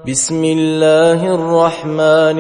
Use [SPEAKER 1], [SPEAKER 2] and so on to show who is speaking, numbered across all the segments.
[SPEAKER 1] بسم الله الرحمن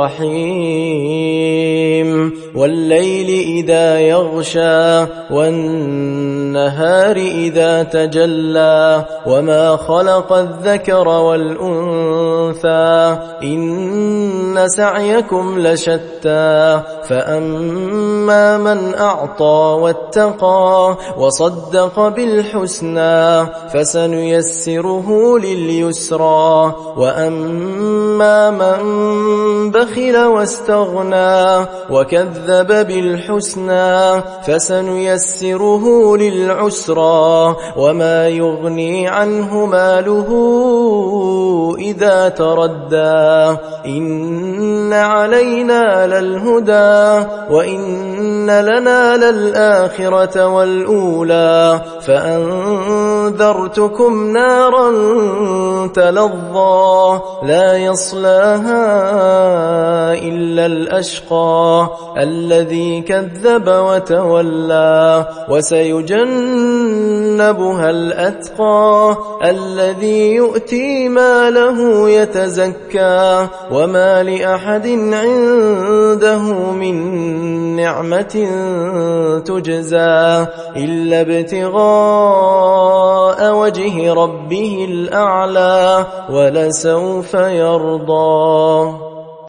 [SPEAKER 1] الرحيم والليل إذا يغشى والنهار إذا تجلى وما خلق الذكر والأنثى إن سعيكم لشتى فأما من أعطى واتقى وصدق بالحسنى فسنيسره لليسرى وأما من بخل واستغنى وكذب بالحسنى فسنيسره للعسرى وما يغني عنه ماله إذا تردى إن علينا للهدى وإن لنا للآخرة والأولى فأنذرتكم نارا تلظى لا يصلاها إلا الأشقى الذي كذب وتولى وسيجنبها الأتقى الذي يؤتي ماله يتزكى وما لأحد عنده من نعمة تجزى إلا ابتغاء وجه ربه الأعلى ولسوف يرضى.